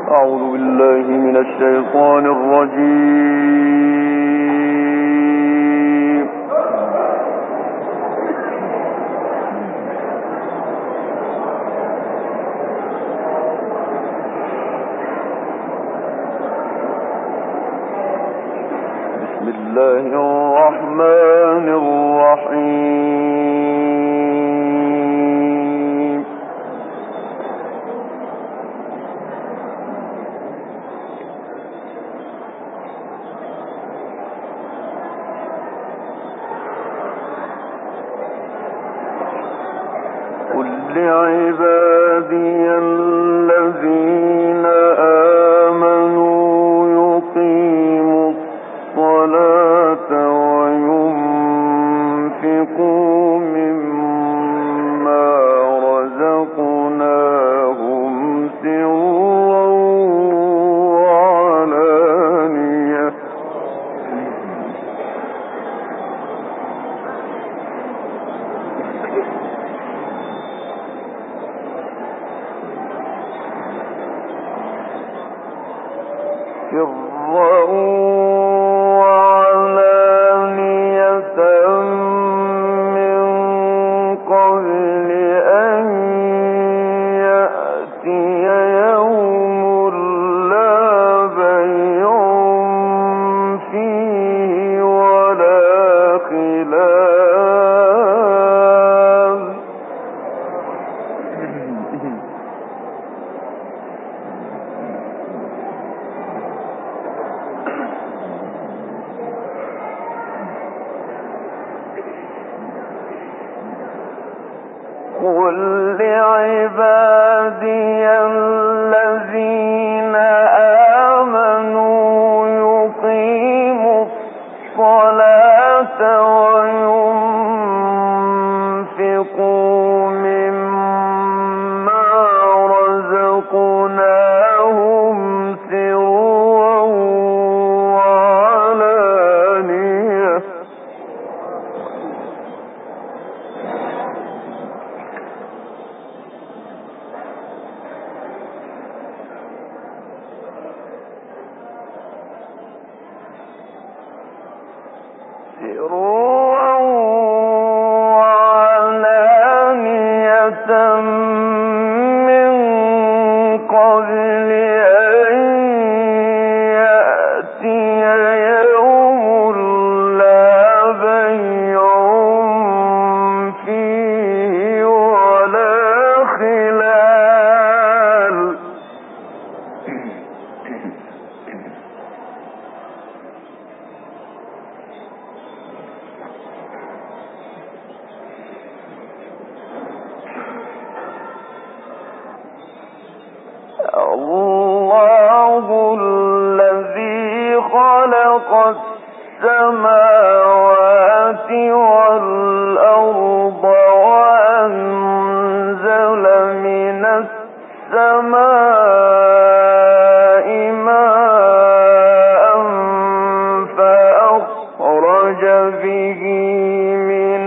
أعوذ بالله من الشيطان الرجيم. بسم الله الرحمن الرحيم. قل لعبادي الذين آمنوا يقيموا الصلاة وينفقوا مما رزقناهم سرا وعلانية من قبل أن يأتي يوم لا بيع فيه ولا خلال قل لعبادي الذين آمنوا يقيموا الصلاة وينفقوا مما رزقناهم سرا وعلانية من قبل أن يأتي يوم لا بيع فيه ولا خلال الله الذي خلق السماوات والأرض وأنزل من السماء ماء فأخرج به من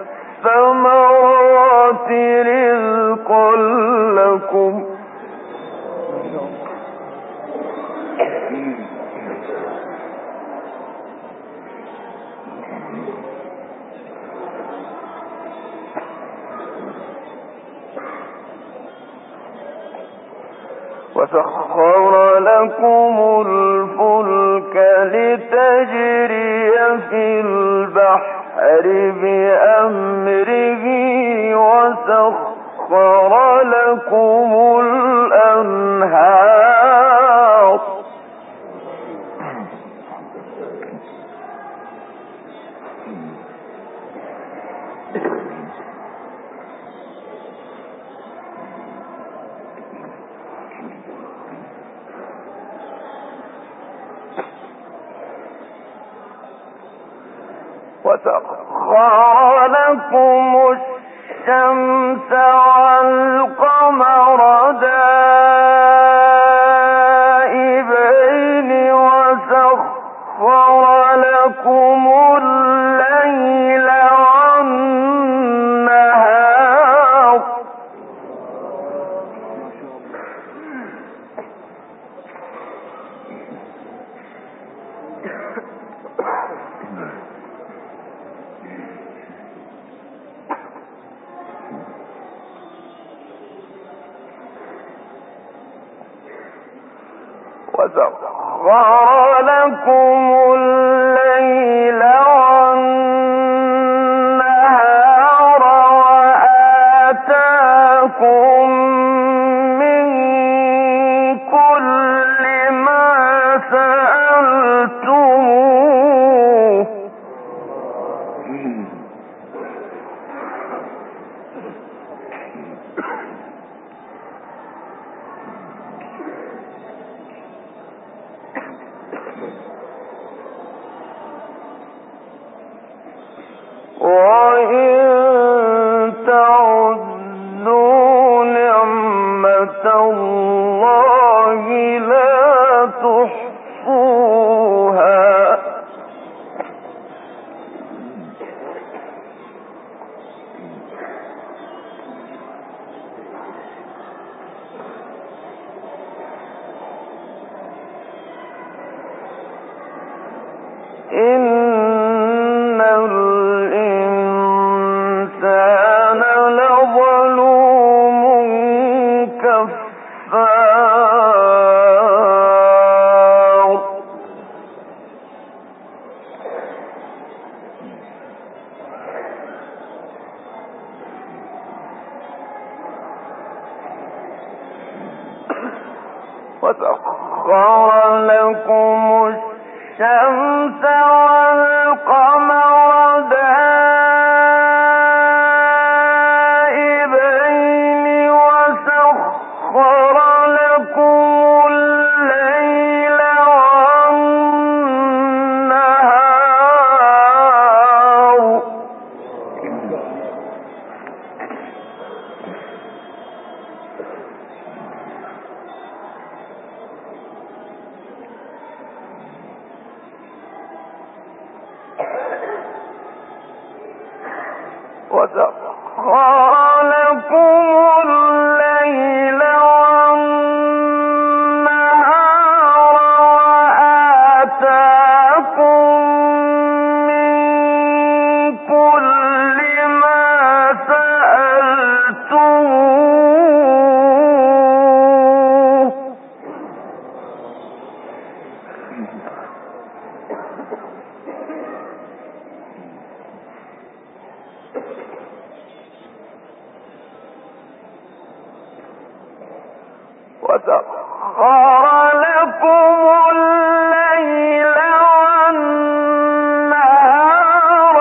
الثمرات رزقا لكم وسخر لكم الفلك لتجري في البحر بأمره وسخر لكم الأنهار وسخر لكم الشمس والقمر دائبين وسخر لكم الليل والنهار وسخر لكم الليل والنهار وآتاكم من كل ما سألتموه وإن تعدوا نعمة الله لا تحصوها إن الإنسان لظلوم كفار وسخر لكم الشمس والقمر دائبين وسخر لكم الليل والنهار وسخر لكم الليل والنهار وآتاكم من كل ما سألتموه وسخر لكم الليل والنهار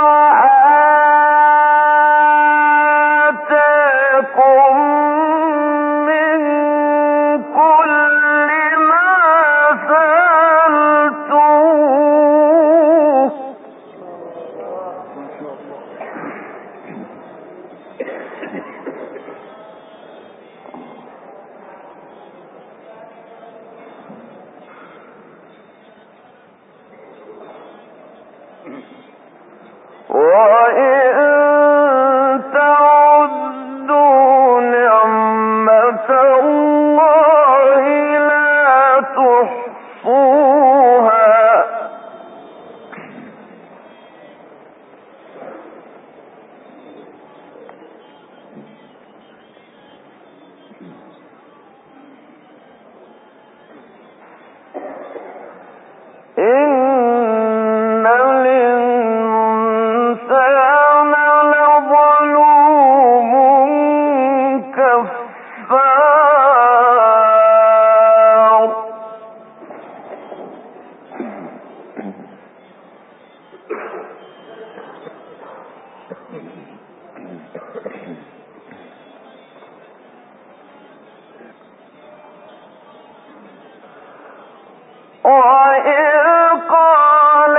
وآتاكم من كل ما سألتموه وإن تعدوا نعمة الله لا تحصوها إن الإنسان لظلوم كفار وإذ قال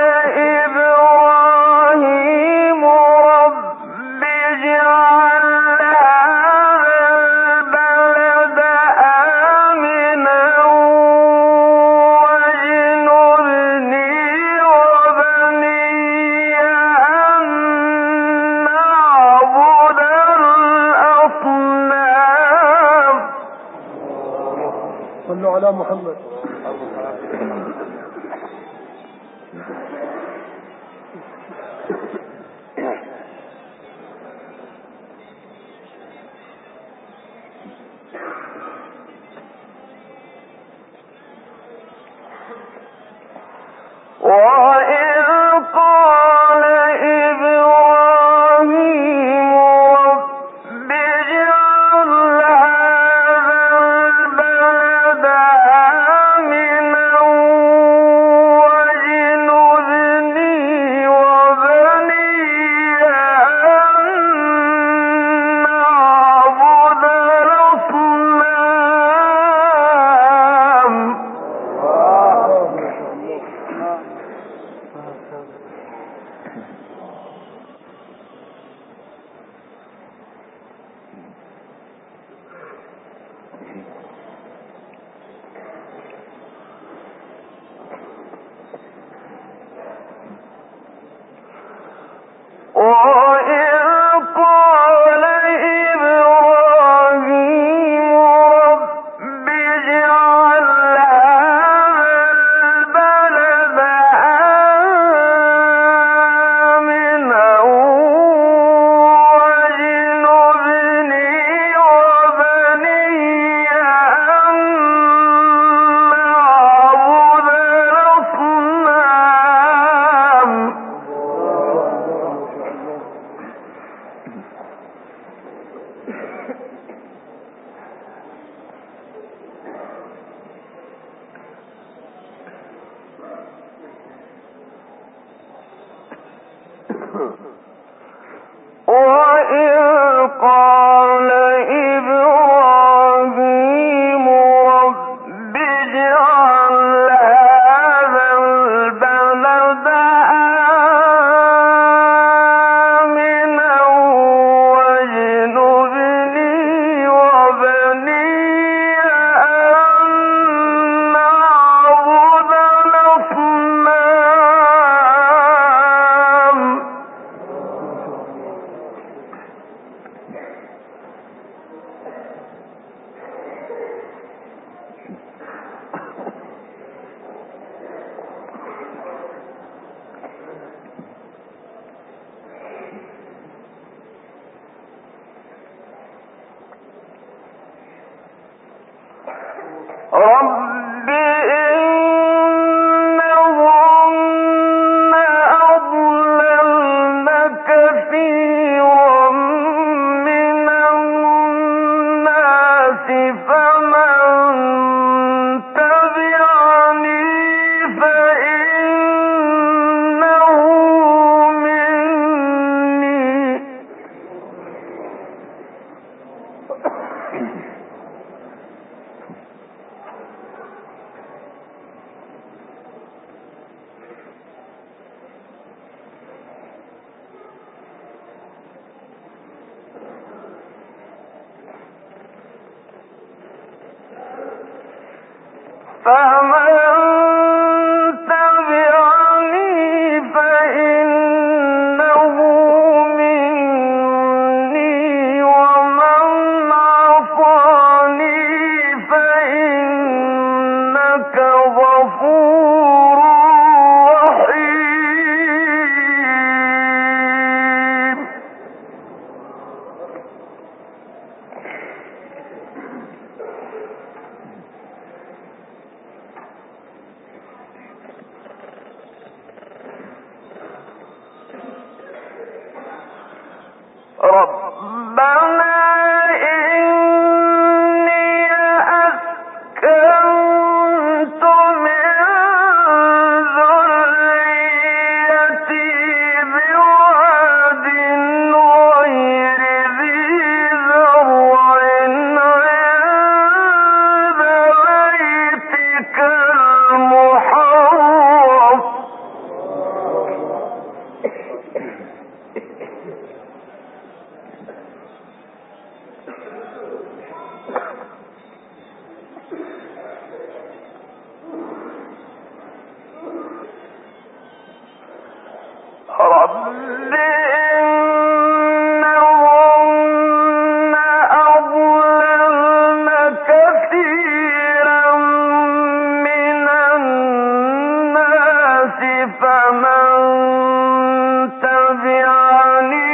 إبراهيم رب اجعل هذا البلد آمنا واجنبني وبني أن نعبد الأصنام صلوا على محمد. قال إبراهيم رب اجعل هذا البلد آمنا واجنبني وبني أن نعبد الأصنام. رب إنهن أضللن كثيرا من الناس فمن تبعني فإنه مني. فمن تبعني فإنه مني ومن عصاني فإنك غفور رحيم. ربنا إني أسكنت من ذريتي بواد غير ذي زرع عند بيتك المحرم رب إنهن أضللن كثيرا من الناس فمن تبعني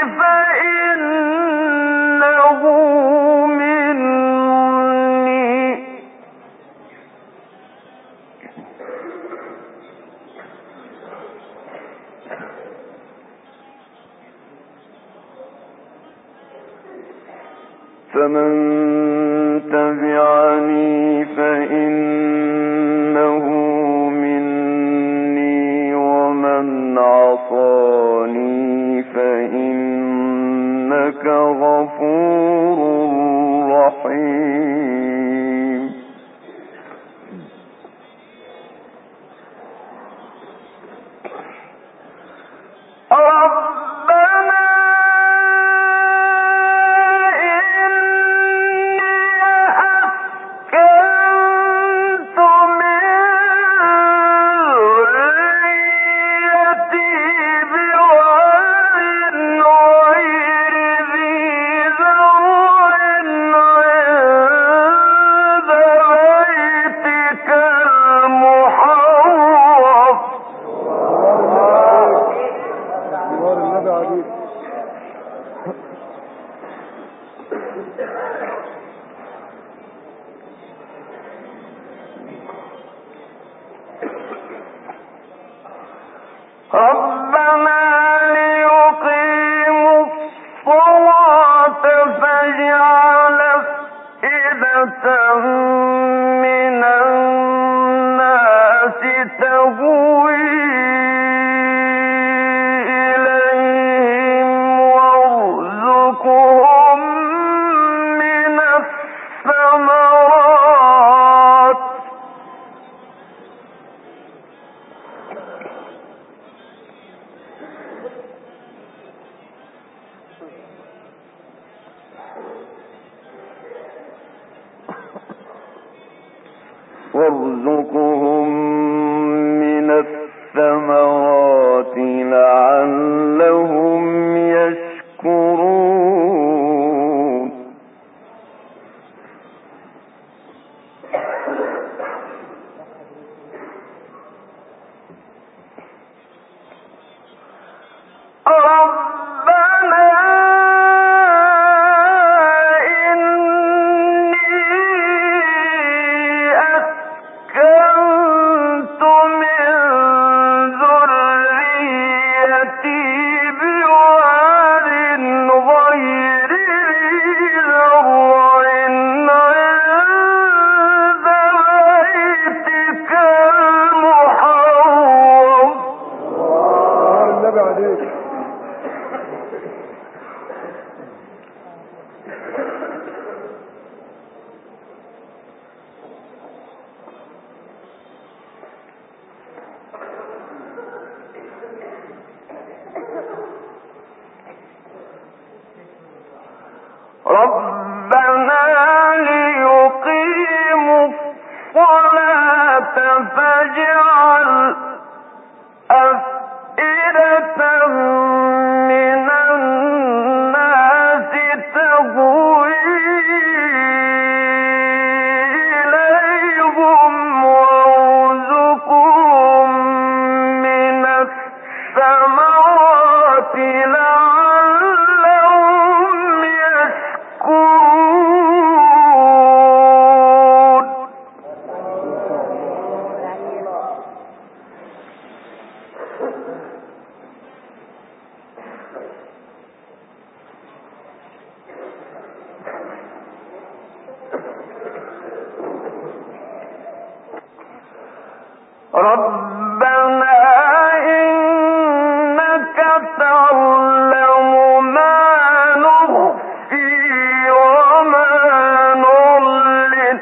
فإنه مني. فمن تبعني فإنه مني ومن عصاني فإنك غفور رحيم. ربنا إنك وارزقهم من الثمرات لعلهم يشكرون ربنا ليقيموا الصلاة فاجعل أفئدة من الناس تهوي إليهم وارزقهم من الثمرات لعلهم يشكرون ربنا إنك تعلم ما نخفي وما نعلن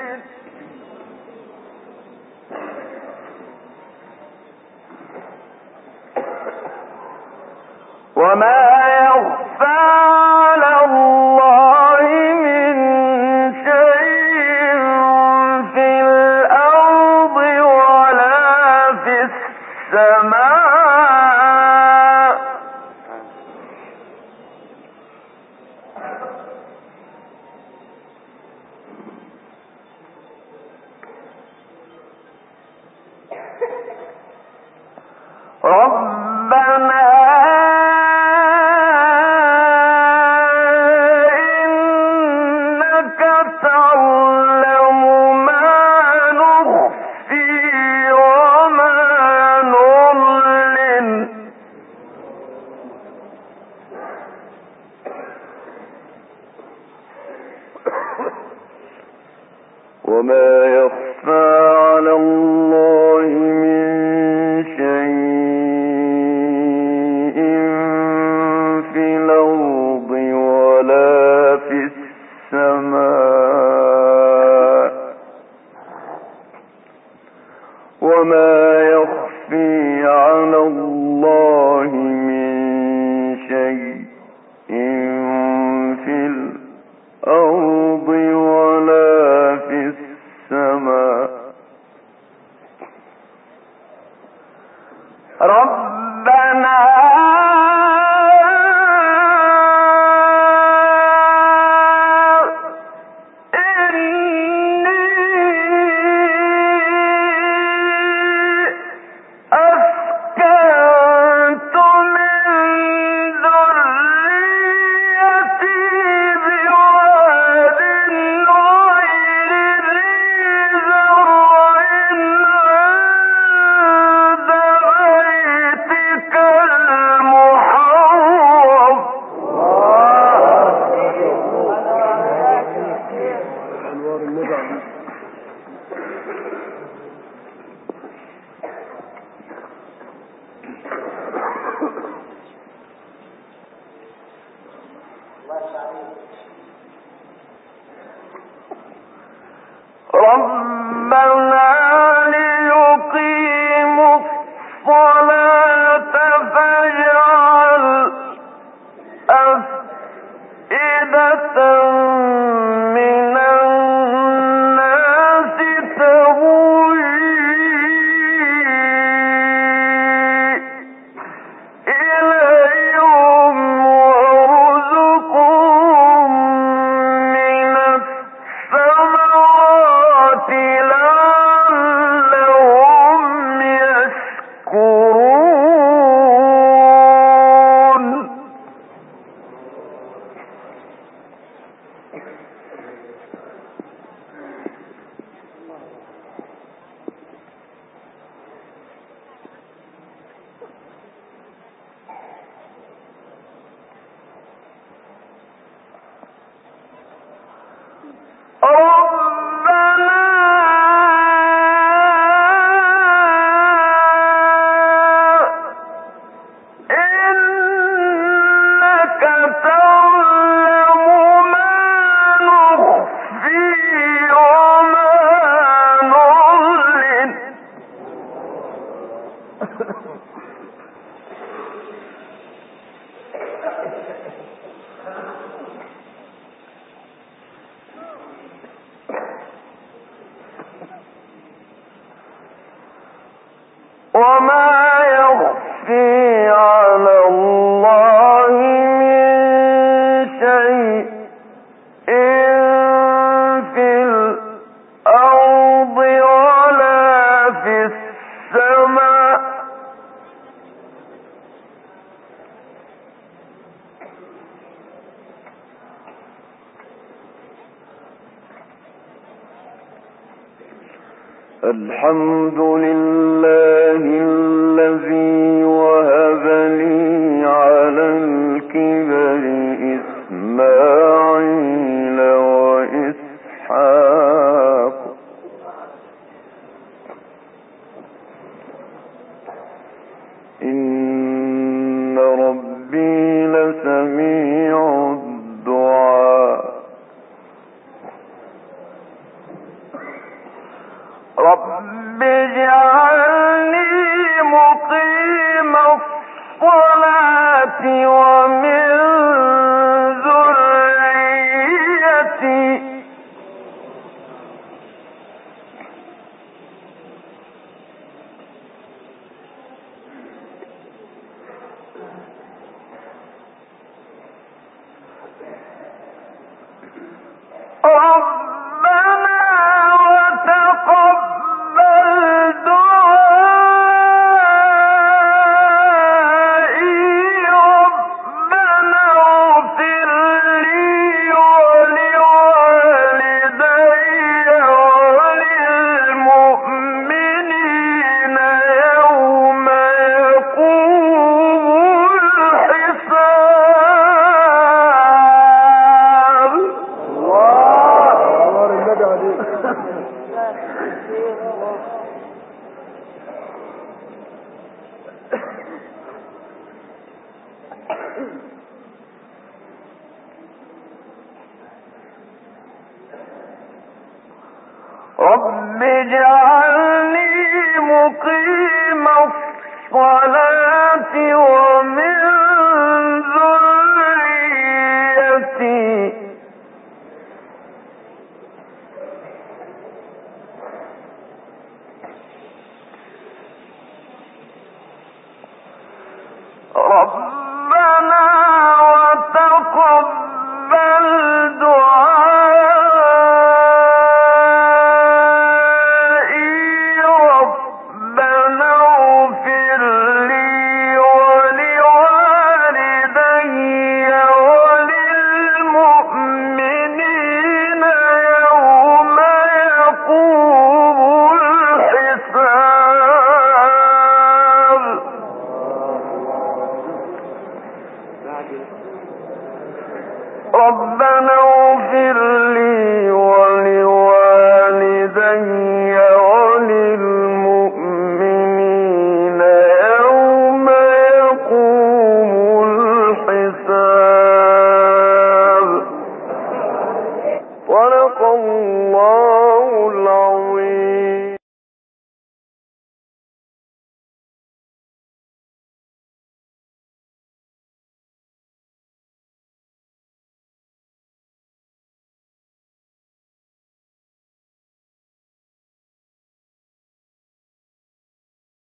وما يخفى على الله من شيء في الأرض ولا في السماء ربنا إنك تعلم ما نخفي وما نعلن وما يخفى على الله من شيء في الأرض ولا في السماء وما يخفي على الله من شيء في الأرض ولا في السماء ربنا ربنا ليقيموا الصلاة فاجعل أفئدة من الناس تهوي وما يخفي على الله من شيء في الأرض ولا في السماء الحمد لله الذي وهب لي على الكبر إسماعيل وإسحاق إن ربي لسميع الدعاء رب اجعلني مقيم الصلاة ومن ذريتي ربنا وتقبل دعائي ربنا اغفر لي ولوالدي وللمؤمنين يوم يقوم الحساب رب اجعلني مقيم الصلاة